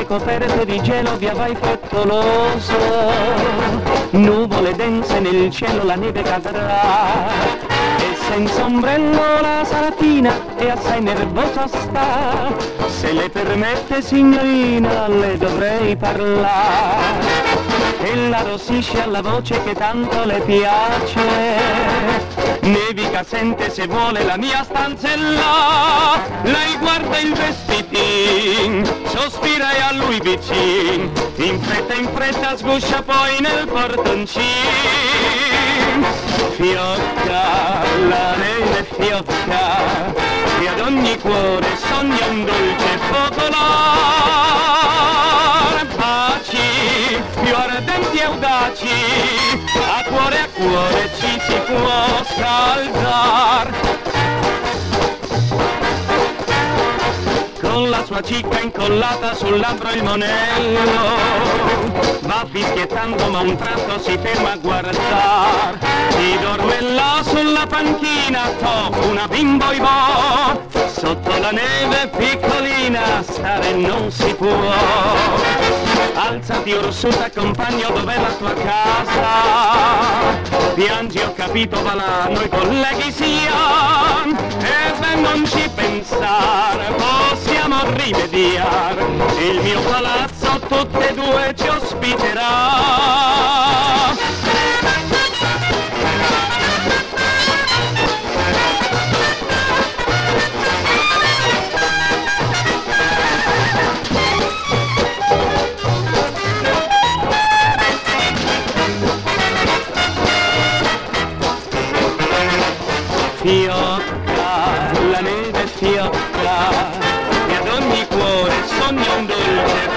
coperte di gelo, via vai frettoloso, nuvole dense nel cielo, la neve cadrà, e senza ombrello la saratina è assai nervosa sta. Se le permette signorina le dovrei parlare, e la rossisce alla voce che tanto le piace. Nevica sente se vuole la mia stanza è là, lei guarda il vestitin, sospira e a lui vicin, in fretta sguscia poi nel portoncin. Fiocca, la neve fiocca, e ad ogni cuore sogna un dolce focolare. Baci, più ardenti e audaci, a cuore ci si può scaldar. Con la sua cicca incollata sul labbro il monello, va fischiettando ma un tratto si ferma a guardar. Si dorme là sulla panchina, top una bimbo ibò, sotto la neve piccolina stare non si può. Alzati Ursuta compagno, dov'è la tua casa? Piangi, ho capito, va là, noi colleghi siamo, e beh non ci pensare, possiamo rimediare, il mio palazzo tutte e due ci ospiterà. Fiocca, la neve fiocca, e ad ogni cuore sogna un dolce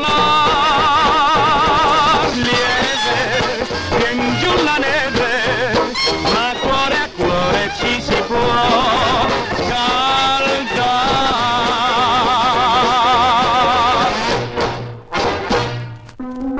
focolare. Lieve, vien giù la neve, ma cuore a cuore ci si può scaldare.